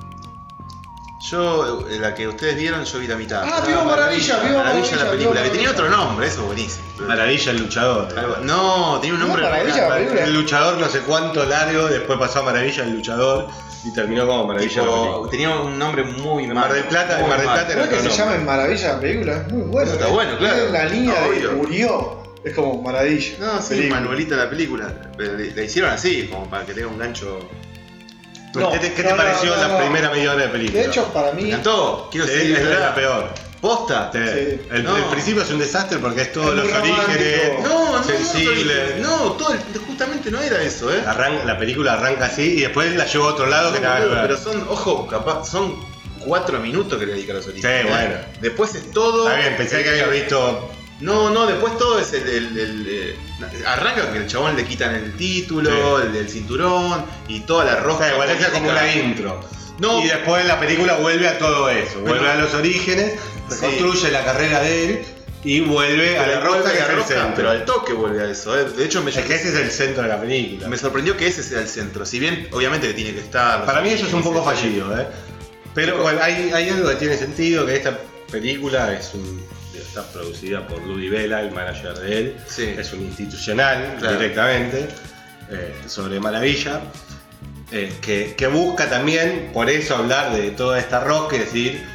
Yo, eh, la que ustedes vieron, yo vi la mitad. Ah, vimos Maravilla, vimos Maravilla la Maravilla, película, vimos que tenía Maravilla. otro nombre, eso es buenísimo. Maravilla el luchador. Algo- No, tenía un No, nombre. Maravilla, la película. El luchador no sé cuánto largo, después pasó a Maravilla el luchador y terminó como Maravilla la Tipo, película. tenía un nombre muy En malo. Mar del Plata, en muy Mar del malo. Plata ¿No es que otro se nombre. llama en Maravilla la película? Es muy bueno. Eso está bueno, claro. Tiene la línea de Obvio. murió. Es como Maravilla. No, sí, Película. Manuelita la película. Pero le- la hicieron así, como para que tenga un gancho. No, ¿Qué te, qué no, te no, pareció no, la no. primera media hora de película? De hecho, para Me mí... encantó. Quiero Sí, seguir es viéndola. la peor. ¿Posta? Sí. Sí. El, No. el principio es un desastre porque es todos Es los muy romántico. orígenes, No, no, sensible. no, no, todo el- justamente no era eso, ¿eh? Arran- la película arranca así y después la lleva a otro lado que No, nada que boludo, ver. pero son, ojo, capaz, son cuatro minutos que le dedica a los orígenes. Sí, bueno. Después es todo. Está bien, pensé que había visto. No, no, después todo es el. el- el- eh, arranca con que el chabón le quitan el título, Sí. el, el cinturón y toda la O roja. sea, igual es como política. una intro. No. Y después la película vuelve a todo eso. Pero- Vuelve a los orígenes, Sí. reconstruye la carrera de él y vuelve a Pero la vuelve roca a que la es el roca, centro. pero al toque vuelve a eso. ¿eh? De hecho, me, Es que ese es el centro de la película. me sorprendió que ese sea el centro. Si bien, obviamente, que tiene que estar. Para mí eso es un poco Sí, fallido, ¿eh? Pero bueno, hay, hay algo que tiene sentido, que esta película es un, está producida por Ludi Vela, el manager de él. Sí. Es un institucional Claro. directamente eh, sobre Maravilla. eh, que, que busca también, por eso, hablar de toda esta rock y decir,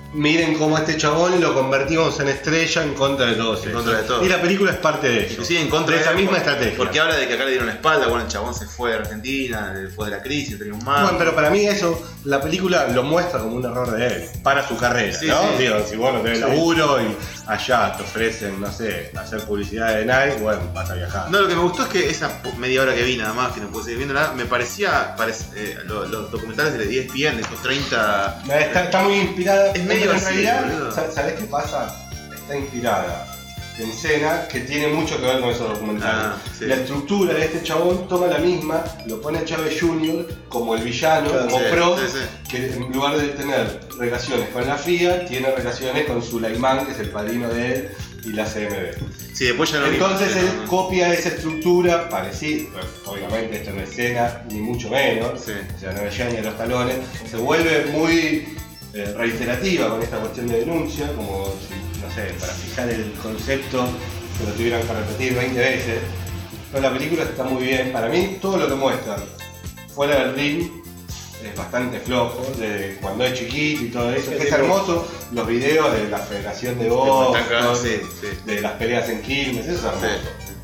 miren cómo este chabón lo convertimos en estrella en contra de todos. En contra de todo. Y la película es parte de eso. Inclusive en contra de esa él, misma por- estrategia. Porque habla de que acá le dieron la espalda, bueno, el chabón se fue de Argentina, después de la crisis, tenía un mal. Bueno, pero para mí eso, la película lo muestra como un error de él, para su carrera, Sí, ¿no? sí. Digo, si vos no tenés Sí. laburo y allá te ofrecen, no sé, hacer publicidad de Nike, bueno, vas a viajar. No, lo que me gustó es que esa media hora que vi nada más, que no pude seguir viendo nada, me parecía, parece, eh, lo- los documentales de E S P N, de esos treinta... Está, está muy inspirada, Es medio pero en así, realidad, boludo. ¿sabes sabés qué pasa? Está inspirada en escena que tiene mucho que ver con esos documentales. Ah, sí. La estructura de este chabón toma la misma, lo pone a Chávez junior como el villano, Claro, como sí, pro, sí, sí. que en lugar de tener relaciones con la F I A, tiene relaciones con Sulaimán, que es el padrino de él, y la C M B. Sí, después ya no vi. Entonces pero- él copia esa estructura parecida, pues, obviamente esto no es escena, ni mucho menos, Sí. o sea, no le llega ni a los talones, se vuelve muy eh, reiterativa con esta cuestión de denuncia, como si, no sé, para fijar el concepto que lo tuvieran que repetir veinte veces. Pero la película está muy bien, para mí todo lo que muestran fuera del ring es bastante flojo, de cuando es chiquito y todo eso. Sí, Es sí, hermoso los videos de la Federación de Box, Están ¿no? cagados, sí, sí. de las peleas en Quilmes, eso es hermoso.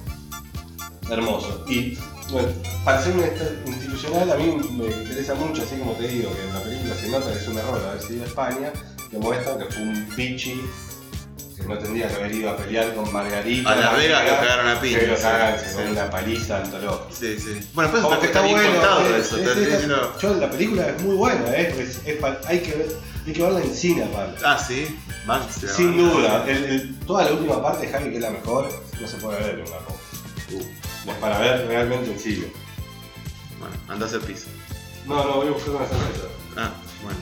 Hermoso. Y bueno, para ser una inst- institucional a mí me interesa mucho, así como te digo, que en la película se nota que es un error haber sido España, que muestra que fue un pichi que no tendría que haber ido a pelear con Margarita. A Las Vegas lo cagaron a piña, Que lo sí, cagan sí. con una paliza antológica. Sí, sí. Bueno, pues Como está, que está bien bueno, contado es- eso. es- te estoy es- diciendo- yo, la película es muy buena, ¿eh? Es, es pa- hay, que ver, hay que verla en cine aparte. Ah, sí. Max, se la Sin van a- duda, el- el- toda la última parte de Harry, que es la mejor, no se puede ver en una ropa. Uh, Es para ver realmente en cine. bueno, andá a hacer pizza. No, no, voy a buscar una cerveza. Ah, bueno.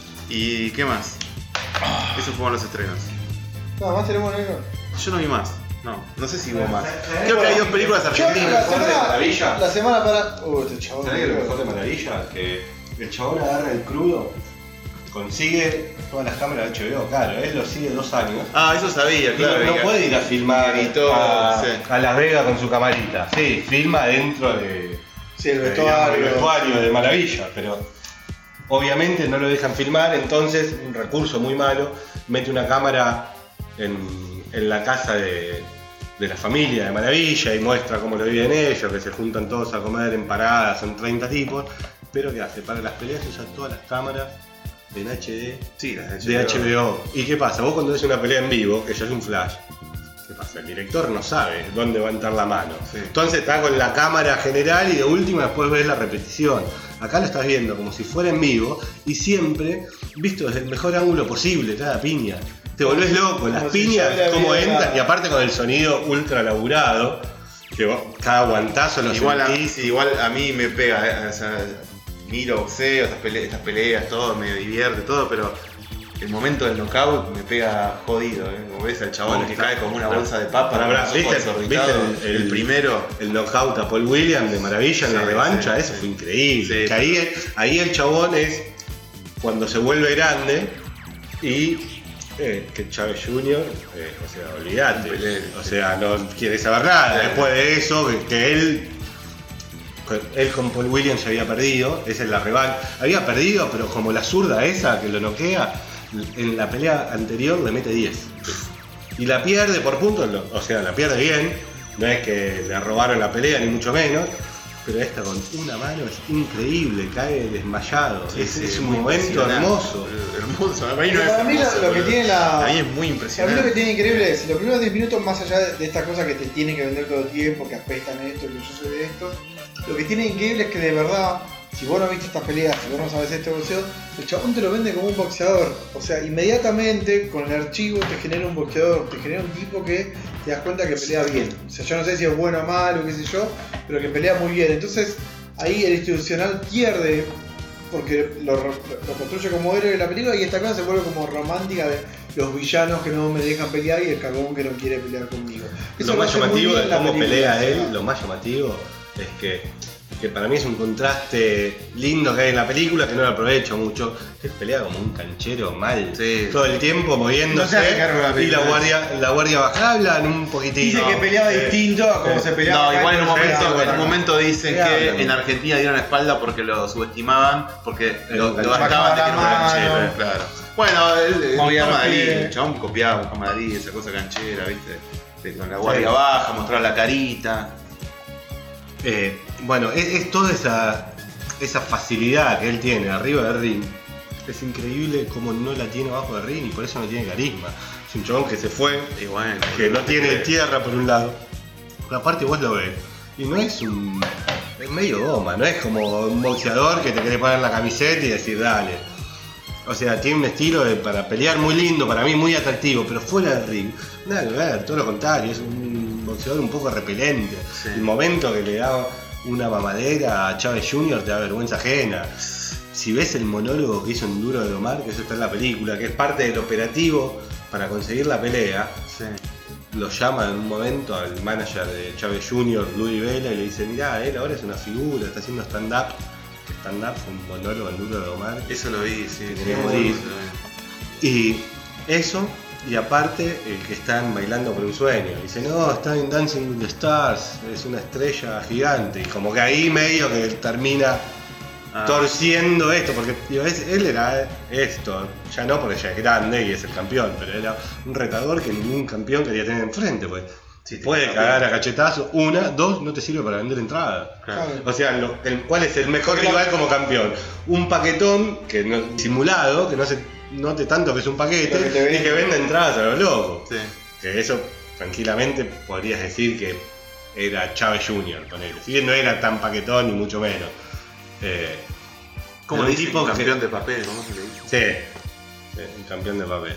¿Y qué más? Esos fueron los estrenos. Nada más tenemos negro. Yo no vi más. No, no sé si hubo más. ¿Sabés Creo que hay dos cuál? películas Yo argentinas. la mejor de semana, Maravilla. la semana para. Uh, este chabón. ¿Sabés que lo mejor de Maravilla? Que el chabón agarra el crudo, consigue todas las cámaras de H B O, claro, él lo sigue dos años. Ah, eso sabía, Y claro. no que- puede ir a filmar y todo, a, sí. a Las Vegas con su camarita. Sí, filma dentro de, Sí, el de, digamos, vestuario. el vestuario de Maravilla, pero obviamente no lo dejan filmar, entonces un recurso muy malo, mete una cámara en, en la casa de, de la familia de Maravilla y muestra cómo lo viven ellos, que se juntan todos a comer en paradas, son treinta tipos, pero ¿qué hace? Para las peleas usa todas las cámaras en H D Sí, las de H B O. ¿Y qué pasa? Vos cuando ves una pelea en vivo, que ya es un flash, ¿qué pasa? El director no sabe dónde va a entrar la mano. Sí. Entonces está con la cámara general y de última después ves la repetición. Acá lo estás viendo como si fuera en vivo y siempre visto desde el mejor ángulo posible, cada piña. Te volvés loco, las Como si piñas, ya hubiera cómo habido entran, nada. y aparte con el sonido ultra laburado, que vos, cada guantazo lo Igual a, sentís. sí, igual a mí me pega, eh, o sea, miro boxeo, estas peleas, estas peleas, todo, me divierte, todo, pero el momento del knockout me pega jodido, ¿eh? Como ves al chabón ¿Cómo que está? cae como una bolsa de papa, Pará, con pará, los ¿viste- ojos desorbitados. viste el- el, el- primero. El knockout a Paul Williams de Maravilla en la Sí, revancha, sí, eso sí. fue increíble. Sí. Que ahí, ahí el chabón es cuando se vuelve grande y eh, que Chávez junior, eh, o sea, olvídate, Pelé, o sí. sea, no quiere saber nada. Sí. Después de eso, que, que él, que él con Paul Williams había perdido, esa es la revancha. Había perdido, pero como la zurda esa que lo noquea, en la pelea anterior le mete diez. Y la pierde por puntos, no, o sea, la pierde bien, no es que le robaron la pelea ni mucho menos, pero esta con una mano es increíble, cae desmayado, Sí, es, sí, es un muy momento impresionante. hermoso. Hermoso, para mí no Pero es para mí lo- hermoso, lo que boludo. tiene la- A mí es muy A mí lo impresionante. que tiene increíble es, los primeros diez minutos, más allá de, de esta cosa que te tienen que vender todo el tiempo, que apestan esto, que yo soy de esto, lo que tiene increíble es que de verdad, si vos no viste estas peleas, si vos no sabes este boxeo, el chabón te lo vende como un boxeador. O sea, inmediatamente con el archivo te genera un boxeador, te genera un tipo que te das cuenta que pelea bien. O sea, yo no sé si es bueno o malo, qué sé yo, pero que pelea muy bien. Entonces, ahí el institucional pierde porque lo, lo, lo construye como héroe de la película y esta cosa se vuelve como romántica de los villanos que no me dejan pelear y el cagón que no quiere pelear conmigo. Eso Lo más hace muy llamativo bien de la cómo película, pelea o sea, él, lo más llamativo es que, que para mí es un contraste lindo que hay en la película, que no lo aprovecho mucho, que pelea como un canchero mal, Sí. todo el tiempo moviéndose, No se hace cargo de la y la película. guardia, la guardia baja, hablan un poquitito. Dice que peleaba Eh, distinto a como eh, se peleaba. No, acá igual en un no se momento, peleaba en un acá. momento dicen ¿Qué que hablan? en Argentina dieron la espalda porque lo subestimaban, porque lo, Lo lo bajaban de que era un bajaban la canchero, mano. claro. Bueno, el, el Movía Muhammad los Ali, pies. el chabón copiaba a Muhammad Ali, esa cosa canchera, ¿viste? De- Con la guardia Sí. baja, mostrar la carita. Eh, bueno, es, es toda esa, esa facilidad que él tiene arriba del ring. Es increíble cómo no la tiene abajo del ring y por eso no tiene carisma. Es un chabón que se fue, Y bueno, que no tiene tierra por un lado. Pero aparte vos lo ves. Y no es un. Es medio goma, no es como un boxeador que te quiere poner la camiseta y decir dale. O sea, tiene un estilo de, para pelear muy lindo, para mí muy atractivo, pero fuera del ring, nada que ver, todo lo contrario, es un boxeador un poco repelente. Sí. El momento que le da una mamadera a Chávez junior te da vergüenza ajena. Si ves el monólogo que hizo en Duro de Domar, que eso está en la película, que es parte del operativo para conseguir la pelea, Sí. lo llama en un momento al manager de Chávez junior, Luis Vela, y le dice, mirá, él ahora es una figura, está haciendo stand-up. Stand-up fue un monólogo en Duro de Domar. Eso lo vi, sí. Quería sí, morir. eso lo vi. Y eso, y aparte, el que están bailando por un sueño. Dice, no, está en Dancing with the Stars, es una estrella gigante. Y como que ahí medio que termina Ah. torciendo esto, porque digo, es- él era esto, ya no porque ya es grande y es el campeón, pero era un retador que ningún campeón quería tener enfrente, pues. Sí, te Puede caga cagar bien. a cachetazo, una, dos, no te sirve para vender entrada. Claro. O sea, lo- el, ¿cuál es el mejor rival como campeón? Un paquetón que no, simulado, que no se note tanto que es un paquete Pero que te y vende. que vende entradas a los locos. Sí. Que eso tranquilamente podrías decir que era Chávez junior, ponele. Si bien no era tan paquetón ni mucho menos. Eh, ¿Cómo era le un dicen? tipo que- Campeón de papel, ¿cómo se le dice? Sí, sí, un campeón de papel.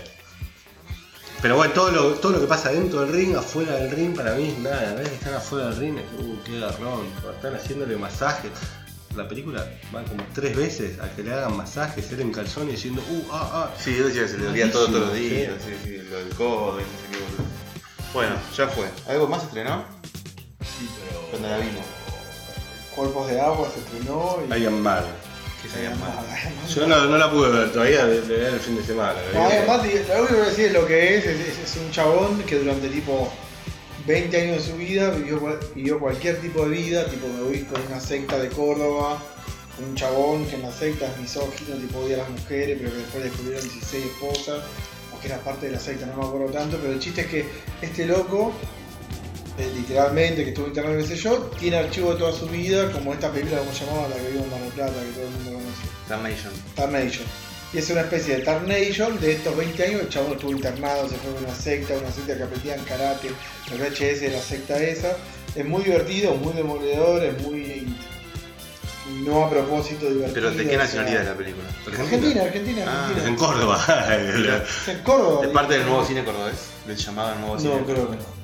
Pero bueno, todo lo, todo lo que pasa dentro del ring, afuera del ring, para mí es nada. ¿Ves? Están afuera del ring, es, uh, qué garrón. Están haciéndole masajes. La película va como tres veces a que le hagan masajes, él en calzón y diciendo, uh, ah, ah. Sí, yo decía que se le dolía todo todos los Sí. días, sí, sí, lo del codo y no sé qué boludo. Bueno, ya fue. ¿Algo más estrenó? Sí, pero. Cuando la vimos. Cuerpos de Agua se estrenó y. Iron Man. Que se llama Yo no, no la pude ver todavía, de, de ver el fin de semana. No, Iron Man, lo único que voy a decir es lo que es, es, es- es un chabón que durante tipo veinte años de su vida vivió, cual- vivió cualquier tipo de vida, tipo me voy con una secta de Córdoba, con un chabón que en la secta es misógino, tipo odia a las mujeres, pero que después descubrieron dieciséis esposas, o que era parte de la secta, no me acuerdo tanto, pero el chiste es que este loco, eh, literalmente, que estuvo internado qué sé yo, tiene archivo de toda su vida, como esta película, como se llamaba, la que vimos en Mar del Plata, que todo el mundo conoce. Damnation. Tarnation. Y es una especie de Tarnation de estos veinte años. El chabón estuvo internado, se fue a una secta, una secta que aprendían karate, el V H S de la secta esa. Es muy divertido, muy demoledor, es muy. No a propósito divertido. ¿Pero de qué o nacionalidad es sea, la película? Argentina, Argentina, Ah, Es Argentina. en Córdoba. Es en Córdoba. ¿Es parte del nuevo cine cordobés? ¿Del llamado nuevo cine? No, creo que no.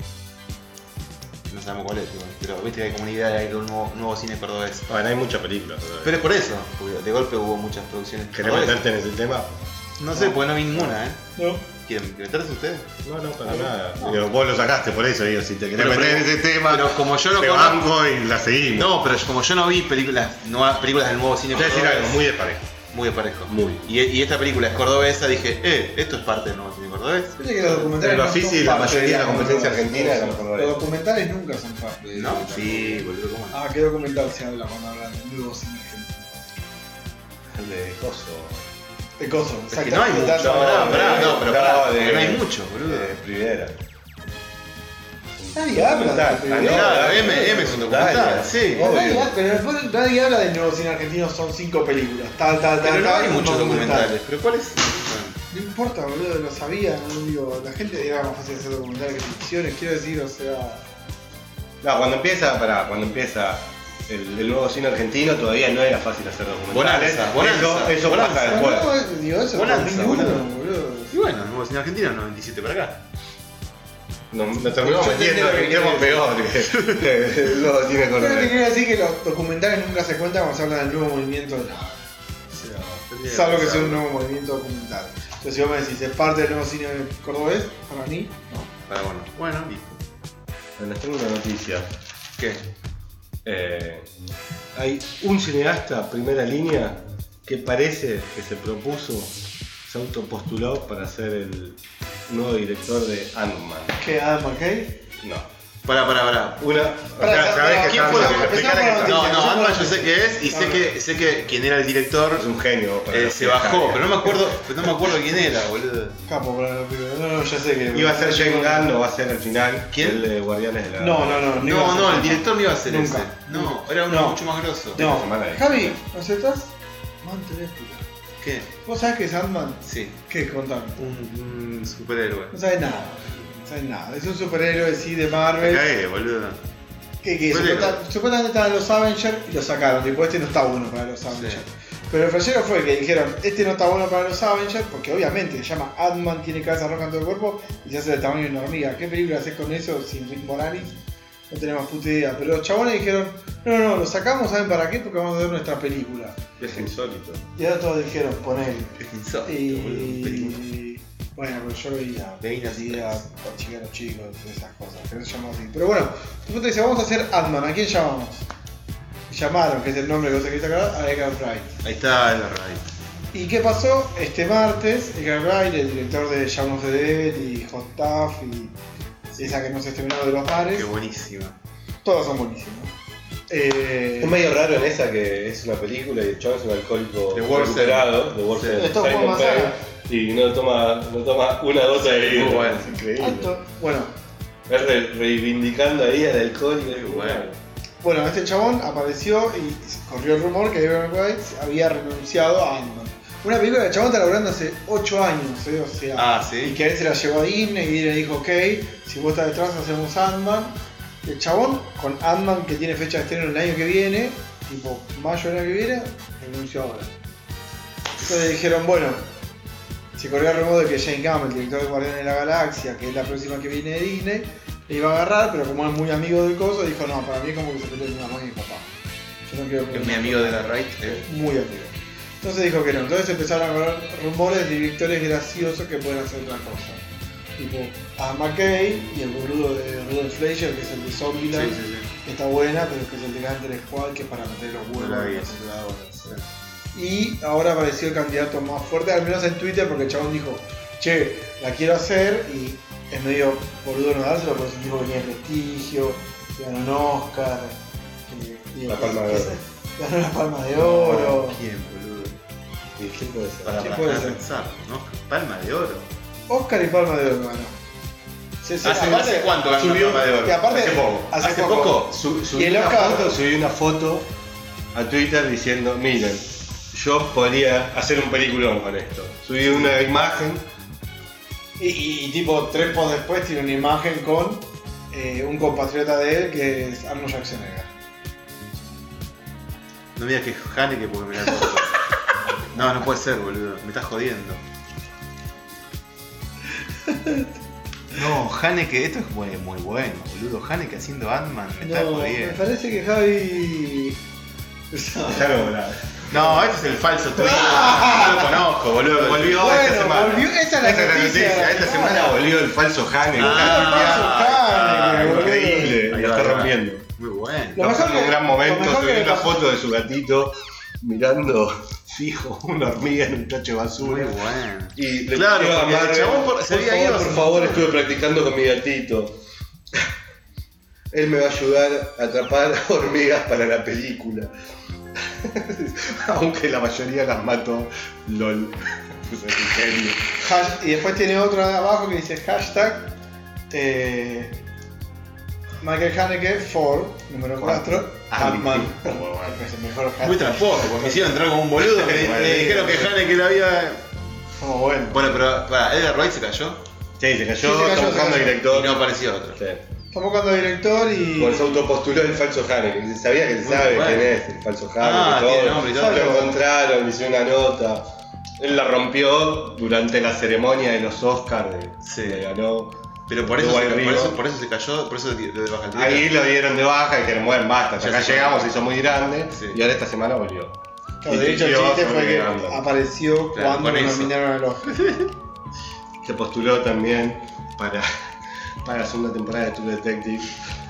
No sabemos cuál es, igual. Pero viste que hay como una idea de que hay un nuevo, nuevo cine cordobés. Bueno, hay muchas películas. Pero es por eso, porque de golpe hubo muchas producciones ¿Querés cordobesas. meterte en ese tema? No sé, porque no vi ninguna, ¿eh? No. ¿Quieren meterse ustedes? No, no, para nada. Digo, vos lo sacaste, por eso digo, si te querés Pero- meter pero- en ese tema, pero como yo no te conozco- banco y la seguimos. No, pero como yo no vi películas, nuevas películas del nuevo cine Te voy a decir cordobés, algo muy desparejo. muy desparejo. Muy. Y, y esta película es cordobesa, dije, eh, esto es parte del nuevo cine cordobés. Viste que los documentales El no Bafisi son y la parte mayoría de la competencia cosas. argentina eran cordobeses. Los documentales nunca son parte de No, sí, boludo, ¿cómo no? Ah, ¿qué documental se habla cuando hablan del nuevo cine argentino? El de Coso. De Coso, Es que no hay mucho, exactamente. pará, pará, no, pero pará, No, porque no hay mucho, boludo. De Primera. Nadie habla de Ah, Primera. no, Claro, M, M es un documental, sí. Obvio. Nadie, habla- pero después nadie habla del nuevo cine argentino, son cinco películas. Tal, tal, tal, Pero no tal, hay un muchos documental. documentales. ¿Pero cuál es? No importa, boludo, lo sabía, no digo, la gente era más fácil hacer documentales que ficciones, quiero decir, o sea. No, cuando empieza, pará, cuando empieza el, el nuevo cine argentino todavía no era fácil hacer documentales. Bonanza, Bonanza, eso eso Bonanza. pasa No, después. no, es- digo, eso es Bonanza, dos mil uno, boludo. boludo. Y bueno, el nuevo cine argentino es noventa y siete para acá. Nos, nos terminamos Yo entendí metiendo lo que que quedamos querés peor que, que el nuevo cine Pero te cordobés. quiero decir que los documentales nunca se cuentan cuando se habla del nuevo movimiento de nada. Salvo que sea un nuevo movimiento documental. Entonces si vos me decís, ¿es parte del nuevo cine cordobés? Para mí, no. Para bueno. Bueno, listo. Bueno, les tengo una noticia. ¿Qué? Eh, hay un cineasta primera línea que parece que se propuso, se autopostuló para ser el nuevo director de Ant-Man. ¿Qué? ¿Adam McKay? No. Pará, pará, pará. Una. O Pará, sea, sabés que ¿quién está fue la mal, que- explicarle que está No, mal. no, Ant-Man yo sé que es y sé que, sé que quien era el director Es un genio. para eh, los se que bajó, saben. pero no me acuerdo, pero no me acuerdo quién era, boludo. Capo para los pibes. No, no, ya sé que. Iba a ser James Gunn o va a ser al final. ¿Quién? El de Guardianes de la. No, no, no. iba a No, ser. no, el director no iba a ser Nunca. ese. No, era uno No. mucho más grosso. Esta No. semana dije. Javi, ¿no aceptás? Man, te voy a explicar. ¿Qué? ¿Vos sabés que es Ant-Man? Sí, ¿Qué? Contame. un, un superhéroe. No sabés nada. No sabés nada. Es un superhéroe, sí, de Me Marvel. cagué, boludo. Que, que Superhéroe. supuesta- supuestamente estaban los Avengers y lo sacaron. Tipo, este no está bueno para los Avengers. Sí. Pero el flashero fue que dijeron, este no está bueno para los Avengers, porque obviamente se llama Ant-Man, tiene cabeza roja en todo el cuerpo y se hace del tamaño de una hormiga. ¿Qué película haces con eso sin Rick Moranis? No tenemos puta idea. Pero los chabones dijeron, no, no, no, lo sacamos, ¿saben para qué? Porque vamos a hacer nuestra película. Es insólito. Y ahora todos dijeron, ponele. Es insólito, boludo. un película. Y bueno, pero yo veía, De ahí nací. veía con chicanos chicos, esas cosas, que no se llaman así. Pero bueno, tu punto dice, vamos a hacer Ant-Man, ¿a quién llamamos? Y llamaron, que es el nombre que vos te querés acordar, a Edgar Wright. Ahí está el Right. ¿Y qué pasó? Este martes, Edgar Wright, el director de Shaun of the Dead y Hot Stuff y esa que no se estrenó de los bares, Qué buenísima. todos son buenísimos. Eh, Es medio raro en esa que es una película y el chaval es un alcohólico De Worcester. recuperado, de Worcester, Sí. Esto fue Simon más Pegg, allá. y no toma, no toma una gota de vino. Muy bueno. Es increíble. alto. Bueno, Es re- reivindicando ahí al alcohólico. Qué bueno. bueno, este chabón apareció y corrió el rumor que Edgar Wright había renunciado a Ant-Man. Una película que el chabón está laburando hace ocho años, ¿eh? O sea, Ah, y sí. que a él se la llevó a Disney y Disney dijo, ok, si vos estás detrás hacemos Ant-Man. El chabón con Ant-Man que tiene fecha de estreno el año que viene, tipo mayo del año que viene, renunció ahora. Entonces dijeron, bueno, se corrió el rumor de que James Gunn, el director de Guardianes de la Galaxia, que es la próxima que viene de Disney, le iba a agarrar, pero como es muy amigo del coso, dijo, no, para mí es como que se peleó mi mamá y mi papá. Yo no quiero Es mi amigo de la Right. Eh. Muy amigo. Entonces dijo que no. Entonces empezaron a correr rumores de directores graciosos que pueden hacer otra cosa. Tipo, a McKay y el boludo de Rudolph Fleischer, que es el de Sí, Zombieland, sí, sí. que está buena, pero que es el de Gunter Squad, que es para meter los huevos No la vi. en los aceleradores. Y ahora apareció el candidato más fuerte, al menos en Twitter, porque el chabón dijo, che, la quiero hacer y es medio boludo no dárselo, porque es un tipo que tiene prestigio, que ganó un Oscar, que- digo, La Palma que- de que- Oro. ganó la Palma de Oro. ¿Quién, boludo? ¿Y quién puede ser? Para, ¿Quién para, puede para ser? pensar, ¿no? Palma de oro. Oscar y Palma de Oro ganó. Se- se- ¿Hace, aparte- ¿hace cuánto ganó subió- Palma de oro? y aparte- hace poco. hace ¿Hace, poco. poco? Su- Y subí el una Oscar- foto, subí una foto a Twitter diciendo, miren, yo podría hacer un peliculón con esto. Subí una imagen. Y, y- y tipo tres posts después tiene una imagen con eh, un compatriota de él que es Arnold Schwarzenegger. No me digas que es Haneke porque me la acuerdo. No, no puede ser, boludo. Me estás jodiendo. No, Haneke, esto es muy, muy bueno, boludo. Haneke haciendo Ant-Man, me está No, me jodiendo. parece que Javi. Claro, boludo. No, este es el falso Twitter. No lo conozco, boludo. Volvió Bueno, esta semana. volvió- esa es la Esta noticia. Esta Ah. semana volvió. Volvió el falso Haneke. Ah, Haneke, boludo. increíble, Ahí lo va, está ahí va. rompiendo. Muy bueno. Lo Está mejor pasando un que- gran lo momento, mejor subí que una pasó- foto de su gatito mirando fijo una hormiga en un tacho de Muy basura. bueno. Y le Claro, pidió a porque el Marvel, chabón por- se por había favor, ido hace por un favor, montón. estuve practicando con mi gatito. Él me va a ayudar a atrapar hormigas para la película. Aunque la mayoría las mato, lol. Es un genio. Hash- y después tiene otro de abajo que dice hashtag eh, Michael Haneke for número cuatro Ah, Ant-Man. sí. Muy bueno. Es el mejor hashtag. Muy tramposo, porque me hicieron entrar como un boludo. Me, me dijeron que Haneke la había. Como bueno. Bueno, pero para, Edgar Wright se cayó Sí, se cayó, Sí, se cayó, está se buscando cayó. director. y no apareció otro. Sí. Estamos buscando director y. Por se autopostuló el falso Haneke. Sabía que él Muy sabe bueno. quién es el falso Haneke. Ah, todo. tiene nombre y todo. Lo encontraron, le hicieron una nota. Él la rompió durante la ceremonia de los Oscars. De, Sí. le ganó. Pero por eso, Estuvo se, ahí por, arriba. eso, por eso se cayó, por eso le dio de baja el Twitter. Ahí lo dieron de baja y dijeron, bueno, basta, hasta Ya acá se llegamos, fue. se hizo muy grande. Sí. Y ahora esta semana volvió. Claro, de hecho, el Y chiste sobre fue que Ant-Man. apareció Claro, cuando con lo eso. nominaron al Oscar. Se postuló también para, para la segunda temporada de True Detective.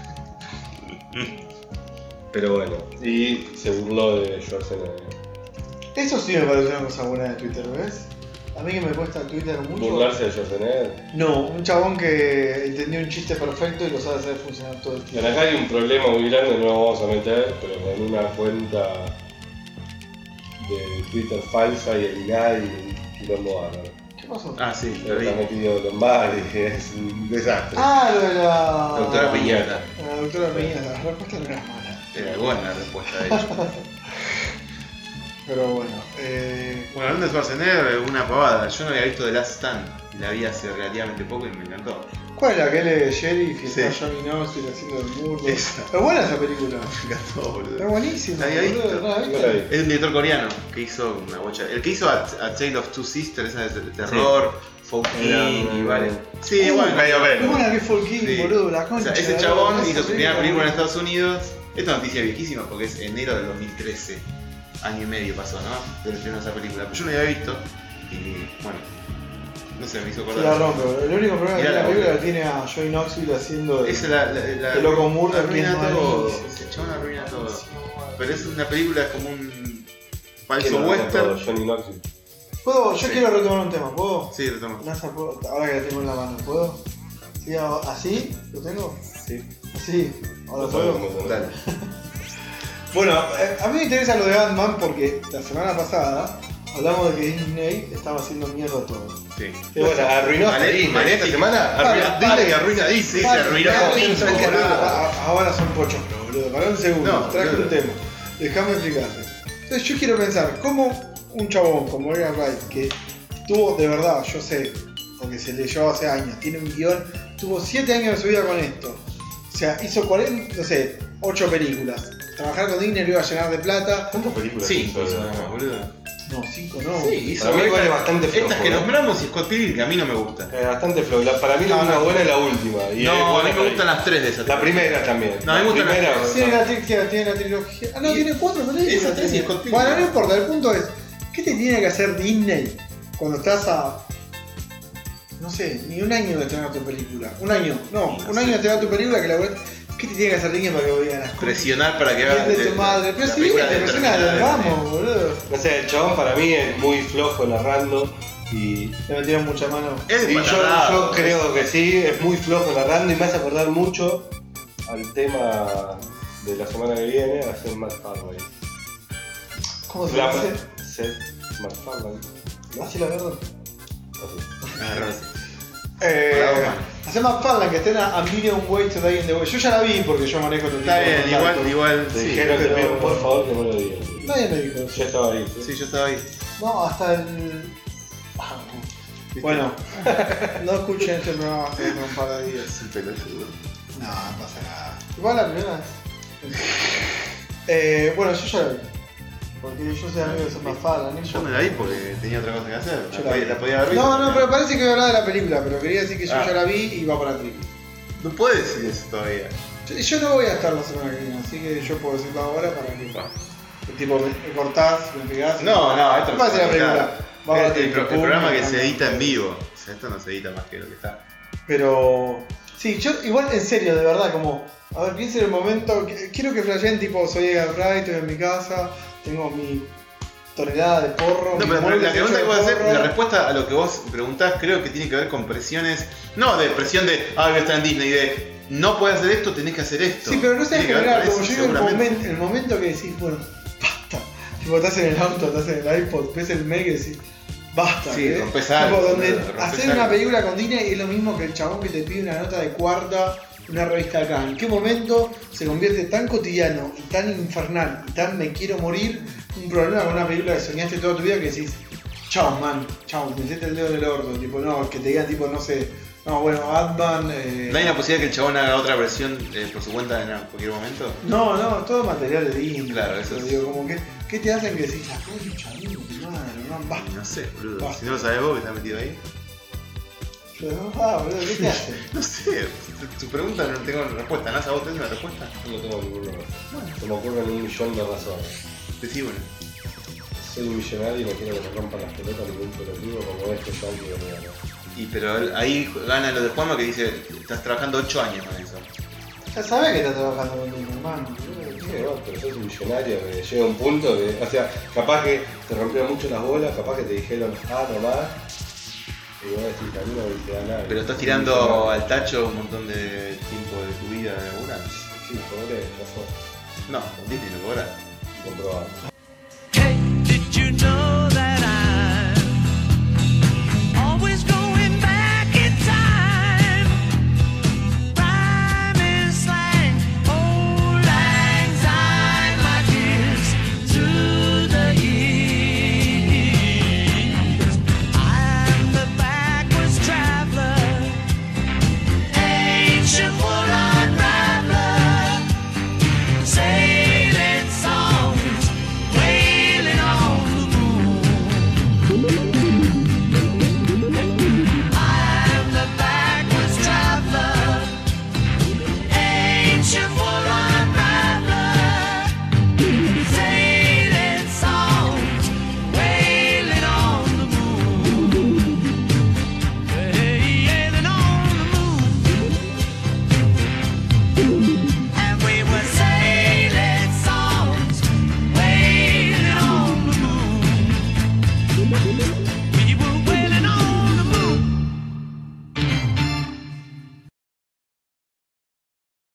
Pero bueno, y se burló de Schwarzenegger. Eso sí me pareció una cosa buena de Twitter, ¿ves? a mí que me cuesta Twitter mucho. ¿Burlarse de Schwarzenegger? No, un chabón que entendió un chiste perfecto y lo sabe hacer funcionar todo el tiempo. Bueno, acá hay un problema muy grande, no lo vamos a meter, pero con una cuenta de Twitter falsa y el I N A D y un quilombo bárbaro. ¿Qué pasó? Ah, sí, lo Pero vi. está metido Lombardi, es un desastre. Ah, lo de la... Doctora Piñata. La doctora Piñata, la respuesta no era mala. Era buena la respuesta, de hecho. Pero bueno, eh... Bueno, hablando de Schwarzenegger, una pavada. Yo no había visto The Last Stand. La vi hace relativamente poco y me encantó. ¿cuál es la que él es sheriff y Sí. está Johnny Knoxville haciendo el murdo? Esa. Es buena esa película. Me encantó, boludo. Es buenísima. ¿La había boludo, visto? ¿no la viste? No la vi. Es un director coreano que hizo una bocha. El que hizo a, a Tale of Two Sisters, esa de terror, Folk Era King y un- varias. Sí, Uh, bueno, medio Es pelo. buena que Folk King, Sí. boludo, la O concha. sea, ese de chabón esa hizo su primera película en película. Estados Unidos. Esta noticia es viejísima porque es enero del dos mil trece. Año y medio pasó, ¿no? Del estreno de esa película. Pero yo no la había visto. Y bueno, no sé, me hizo Se acordar. la rompe, boludo. El único problema que Mirá tiene la la película boludo. la tiene a Johnny Knoxville haciendo de... Esa es la, la, la, El loco Murdoch, arruina que es todo. malísimo. Ese chabón arruina todo. Pero es una película como un ¿Quién falso lo hace todo? western. Johnny Knoxville. ¿Puedo? Yo Sí. quiero retomar un tema, ¿puedo? Sí, lo tomo. NASA, ¿puedo? Ahora que la tengo en la mano, ¿puedo? ¿Sí? ¿Así? ¿Lo tengo? Sí. ¿Así? ¿Ahora No puedo? sabemos, ¿no? Dale. Bueno, eh, a mí me interesa lo de Ant-Man porque la semana pasada hablamos de que Disney estaba haciendo mierda todo. Sí. Y bueno, arruinó hasta Male- Disney. Maléfica. Esta semana arruinó Vale, Disney vale. y arruina Disney. Sí, se arruinó Vale, todo. pero sabes que boludo. a- a- ahora son pochoclos, boludo. Para un segundo, No, traje boludo. un tema. Déjame explicarte. Entonces yo quiero pensar, ¿cómo un chabón como Edgar Wright, que tuvo de verdad, yo sé, porque se leyó hace años, tiene un guión, tuvo siete años de su vida con esto. O sea, hizo cuarenta, no sé, ocho películas. Trabajar con Disney lo iba a llenar de plata. ¿Cuántas películas Sí, hizo? hizo nada más, boludo. No, cinco no. Sí, hizo Para mí igual es estas- bastante flojo, Estas que ¿eh? nombramos y Scott Pilgrim, que a mí no me gusta. Eh, bastante flojo. La- Para mí la No, única no. buena es la última. Y es No, a buena mí me para gustan ahí. las tres de esas. La primera también. No, a mí me la gustan las primera. tres. Tiene la, tri- tiene la trilogía. Ah, no, Y- tiene cuatro películas. Esa tres y tiene. Scott Pilgrim. Bueno, no importa, el punto es, ¿qué te tiene que hacer Disney cuando estás a, no sé, ni un año de estrenar tu película? Un año, no, No un sé. año de estrenar tu película que la web. ¿Qué te tiene que hacer Disney para que vean las cosas? Presionar para que Bien haga de tu madre, pero la si película te persona determinada. vamos, boludo. No sé, el chabón para mí es muy flojo narrando y Le metieron mucha mano. Es y yo, patarrado, yo es- creo que sí, es muy flojo narrando y me hace acordar mucho al tema de la semana que viene, a Seth MacFarlane. ¿Cómo se La- dice? Seth MacFarlane. Así la verdad. Así. Agarrarse. Eh, Bravo, man. hace más Farland que estén a, a Million Ways to Die in the West. Yo ya la vi porque yo manejo este tipo Está de bien, igual, contactos. igual. Te Sí, dijeron, te pero- pido por favor que no lo digas. Nadie me dijo eso. Yo estaba ahí. ¿sí? sí, yo estaba ahí. No, hasta el. Ah, ¿Viste? bueno, no escuchen este programa hace un par de días. Es un pelotudo. No, no pasa nada. Igual la primera vez. Eh, bueno, yo ya la vi. Porque yo soy amigo de Seth MacFarlane. Yo me la vi porque tenía otra cosa que hacer. Yo La la podía, vi. la podía haber visto. No, no, pero parece que voy a hablar de la película, pero quería decir que yo Ah. ya la vi y va para triple. No puedes decir eso todavía. Yo, yo no voy a estar la semana que viene, así que yo puedo decirlo ahora para que. Va. Tipo, me, me cortás, me pegás. No, no, esto no no pasa se la puede película. editar. Va para El, el triple, pro- el pum, programa que me se encanta. edita en vivo. O sea, esto no se edita más que lo que está. Pero. Sí, yo igual en serio, de verdad, como. A ver, piensen en el momento. que- Quiero que flashen, tipo, soy Edgar Wright, estoy en mi casa, tengo mi tonelada de porro. No, mi pero mueble la pregunta que hecho vos de hacer, porro. la respuesta a lo que vos preguntás creo que tiene que ver con presiones. No de presión de, ah, voy a estar en Disney, de no puedes hacer esto, tenés que hacer esto. Sí, pero no sé en Tiene que ver general, con como eso, llega el seguramente. momento, el momento que decís, bueno, basta. Tipo, estás en el auto, estás en el iPod, ves el mail y decís, basta. Sí, ¿eh? rompes Tipo, algo, donde boludo, rompes hacer algo. una película con Disney es lo mismo que el chabón que te pide una nota de cuarta en una revista acá. ¿En qué momento se convierte tan cotidiano y tan infernal y tan me quiero morir un problema con una película que soñaste toda tu vida que decís, chao man, chao, metete el dedo en el orto, tipo, no, que te digan tipo, no sé, no, bueno, Batman, eh, ¿No hay una posibilidad que el chabón haga otra versión eh, por su cuenta en cualquier momento? no, no, todo material de Disney. Claro, eso Pero es- digo, como que, ¿qué te hacen que decís, la concha, de mi madre, no, basta? No sé, boludo. Basta. Si no lo sabés vos que estás metido ahí. Yo digo, ah, boludo, ¿qué te hacen? No sé, tu, tu pregunta no tengo respuesta. ¿No? ¿A vos tenés una respuesta? No tengo ninguna razón. Se me ocurren un millón de razones. Decí una. Soy un millonario y no quiero que me rompan las pelotas ningún pelotudo como este yankee de mierda. Y pero él- ahí gana lo de Juanma que dice, estás trabajando ocho años con eso. Ya sabés que estás trabajando conmigo, hermano, boludo, ¿qué? qué? No, pero sos un millonario que llega a un punto que, o sea, capaz que te rompieron mucho las bolas, capaz que te dijeron, ah, nomás, y vos decís, a mí no me queda nada. Pero estás tirando al tacho un montón de tiempo de tu vida laboral. Sí, cobré, ya fue. No, Disney lo cobra. Comprobado.